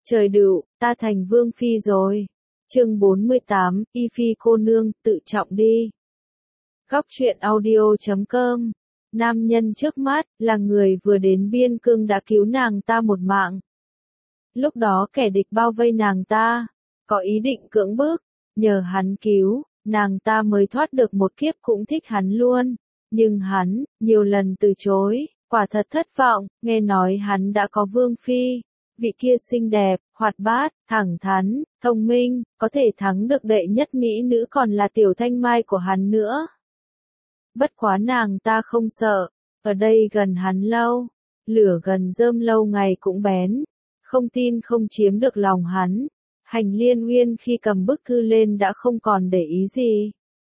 Trời đựu, ta thành vương phi rồi. Chương 48, Y Phi cô nương, tự trọng đi. Góc truyện audio.com. Nam nhân trước mắt, là người vừa đến biên cương đã cứu nàng ta một mạng. Lúc đó kẻ địch bao vây nàng ta, có ý định cưỡng bức, nhờ hắn cứu, nàng ta mới thoát được một kiếp, cũng thích hắn luôn. Nhưng hắn, nhiều lần từ chối, quả thật thất vọng, nghe nói hắn đã có vương phi. Vị kia xinh đẹp, hoạt bát, thẳng thắn, thông minh, có thể thắng được đệ nhất mỹ nữ còn là Tiểu Thanh Mai của hắn nữa. Bất quá nàng ta không sợ, ở đây gần hắn lâu, lửa gần rơm lâu ngày cũng bén, không tin không chiếm được lòng hắn. Hành Liên Uyên khi cầm bức thư lên đã không còn để ý gì.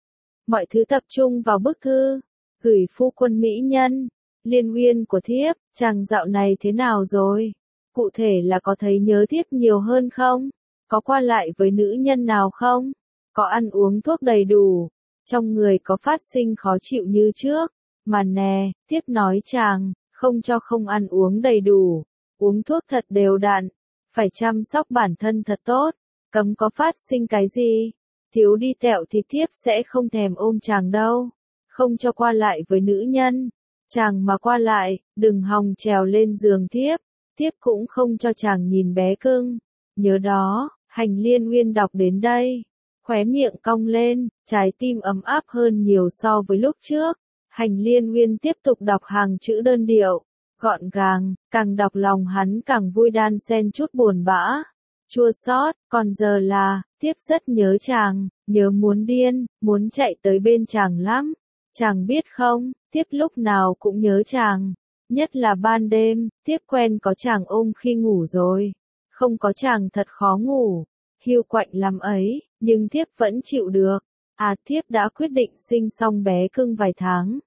Mọi thứ tập trung vào bức thư, gửi phu quân mỹ nhân, Liên Uyên của thiếp, chàng dạo này thế nào rồi? Cụ thể là có thấy nhớ thiếp nhiều hơn không? Có qua lại với nữ nhân nào không? Có ăn uống thuốc đầy đủ? Trong người có phát sinh khó chịu như trước? Mà nè, thiếp nói chàng, không cho không ăn uống đầy đủ, uống thuốc thật đều đặn, phải chăm sóc bản thân thật tốt, cấm có phát sinh cái gì. Thiếu đi tẹo thì thiếp sẽ không thèm ôm chàng đâu. Không cho qua lại với nữ nhân. Chàng mà qua lại, đừng hòng trèo lên giường thiếp. Thiếp cũng không cho chàng nhìn bé cưng. Nhớ đó. Hành Liên Uyên đọc đến đây, khóe miệng cong lên, trái tim ấm áp hơn nhiều so với lúc trước. Hành Liên Uyên tiếp tục đọc hàng chữ đơn điệu, gọn gàng, càng đọc lòng hắn càng vui, đan xen chút buồn bã, chua xót. Còn giờ là, thiếp rất nhớ chàng, nhớ muốn điên, muốn chạy tới bên chàng lắm. Chàng biết không, thiếp lúc nào cũng nhớ chàng. Nhất là ban đêm, thiếp quen có chàng ôm khi ngủ rồi. Không có chàng thật khó ngủ. Hiu quạnh lắm ấy, nhưng thiếp vẫn chịu được. À, thiếp đã quyết định sinh xong bé cưng vài tháng.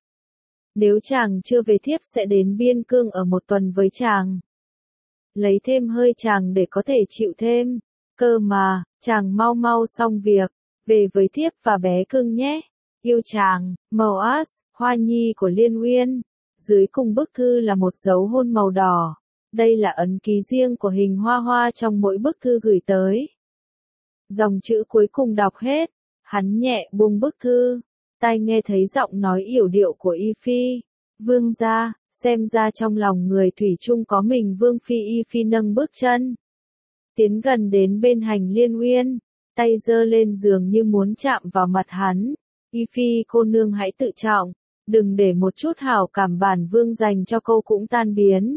Nếu chàng chưa về thiếp sẽ đến biên cương ở một tuần với chàng. Lấy thêm hơi chàng để có thể chịu thêm. Cơ mà, chàng mau mau xong việc, về với thiếp và bé cưng nhé. Yêu chàng, Moas, hoa nhi của Liên Uyên. Dưới cùng bức thư là một dấu hôn màu đỏ. Đây là ấn ký riêng của Hình Hoa Hoa trong mỗi bức thư gửi tới. Dòng chữ cuối cùng đọc hết, hắn nhẹ buông bức thư, tai nghe thấy giọng nói yểu điệu của Y Phi. Vương gia, xem ra trong lòng người thủy chung có mình Vương Phi. Y Phi nâng bước chân, tiến gần đến bên Hành Liên Uyên, tay giơ lên giường như muốn chạm vào mặt hắn. Y Phi cô nương hãy tự trọng, đừng để một chút hảo cảm bản vương dành cho cô cũng tan biến.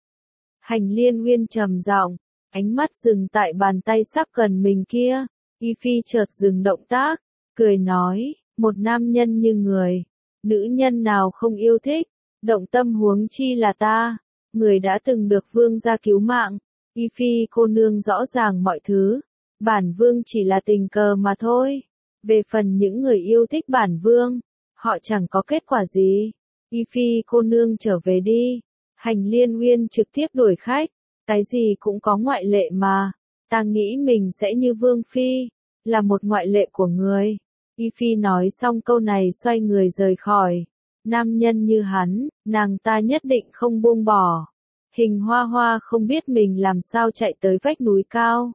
Hành Liên Uyên trầm giọng, ánh mắt dừng tại bàn tay sắp gần mình kia. Y Phi chợt dừng động tác, cười nói, một nam nhân như người, nữ nhân nào không yêu thích, động tâm huống chi là ta, người đã từng được vương gia cứu mạng. Y Phi cô nương rõ ràng mọi thứ, bản vương chỉ là tình cờ mà thôi. Về phần những người yêu thích bản vương, họ chẳng có kết quả gì. Y Phi cô nương trở về đi. Hành Liên Uyên trực tiếp đuổi khách, cái gì cũng có ngoại lệ mà. Ta nghĩ mình sẽ như Vương Phi, là một ngoại lệ của người. Y Phi nói xong câu này xoay người rời khỏi. Nam nhân như hắn, nàng ta nhất định không buông bỏ. Hình Hoa Hoa không biết mình làm sao chạy tới vách núi cao.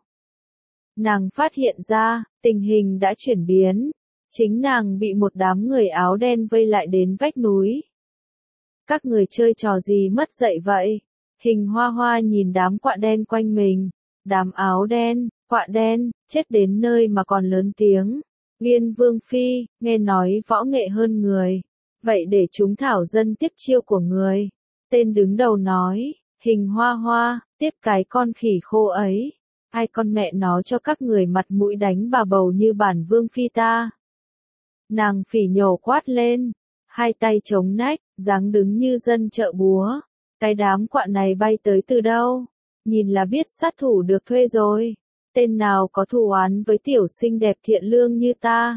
Nàng phát hiện ra, tình hình đã chuyển biến. Chính nàng bị một đám người áo đen vây lại đến vách núi. Các người chơi trò gì mất dạy vậy? Hình Hoa Hoa nhìn đám quạ đen quanh mình. Đám áo đen, quạ đen, chết đến nơi mà còn lớn tiếng. Viên Vương Phi, nghe nói võ nghệ hơn người. Vậy để chúng thảo dân tiếp chiêu của người. Tên đứng đầu nói, Hình Hoa Hoa, tiếp cái con khỉ khô ấy. Ai con mẹ nó cho các người mặt mũi đánh bà bầu như bản Vương Phi ta. Nàng phỉ nhổ quát lên, hai tay chống nách, dáng đứng như dân chợ búa. Cái đám quạ này bay tới từ đâu? Nhìn là biết sát thủ được thuê rồi. Tên nào có thù oán với tiểu xinh đẹp thiện lương như ta?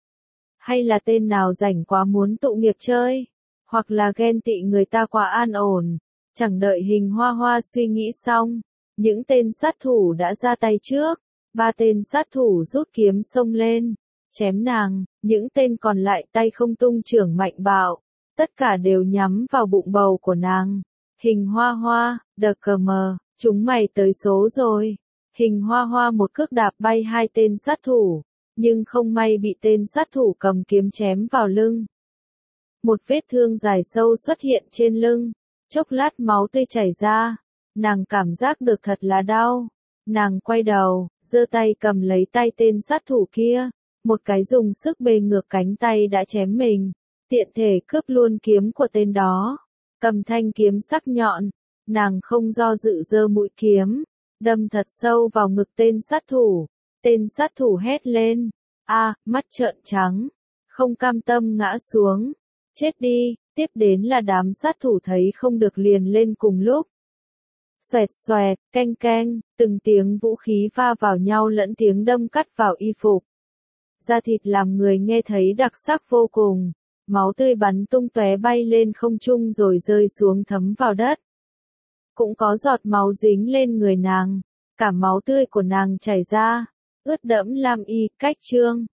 Hay là tên nào rảnh quá muốn tụ nghiệp chơi? Hoặc là ghen tị người ta quá an ổn? Chẳng đợi Hình Hoa Hoa suy nghĩ xong, những tên sát thủ đã ra tay trước. 3 tên sát thủ rút kiếm xông lên, chém nàng. Những tên còn lại tay không tung chưởng mạnh bạo, tất cả đều nhắm vào bụng bầu của nàng. Hình Hoa Hoa, đờ cờ mờ, chúng mày tới số rồi. Hình Hoa Hoa một cước đạp bay hai tên sát thủ, nhưng không may bị tên sát thủ cầm kiếm chém vào lưng. Một vết thương dài sâu xuất hiện trên lưng, chốc lát máu tươi chảy ra, nàng cảm giác được thật là đau. Nàng quay đầu, giơ tay cầm lấy tay tên sát thủ kia, một cái dùng sức bề ngược cánh tay đã chém mình, tiện thể cướp luôn kiếm của tên đó. Cầm thanh kiếm sắc nhọn, nàng không do dự giơ mũi kiếm, đâm thật sâu vào ngực tên sát thủ. Tên sát thủ hét lên, mắt trợn trắng, không cam tâm ngã xuống. Chết đi, tiếp đến là đám sát thủ thấy không được liền lên cùng lúc. Xoẹt xoẹt, canh canh, từng tiếng vũ khí va vào nhau lẫn tiếng đâm cắt vào y phục. Da thịt làm người nghe thấy đặc sắc vô cùng, máu tươi bắn tung tóe bay lên không trung rồi rơi xuống thấm vào đất. Cũng có giọt máu dính lên người nàng, cả máu tươi của nàng chảy ra, ướt đẫm lam y, cách chương.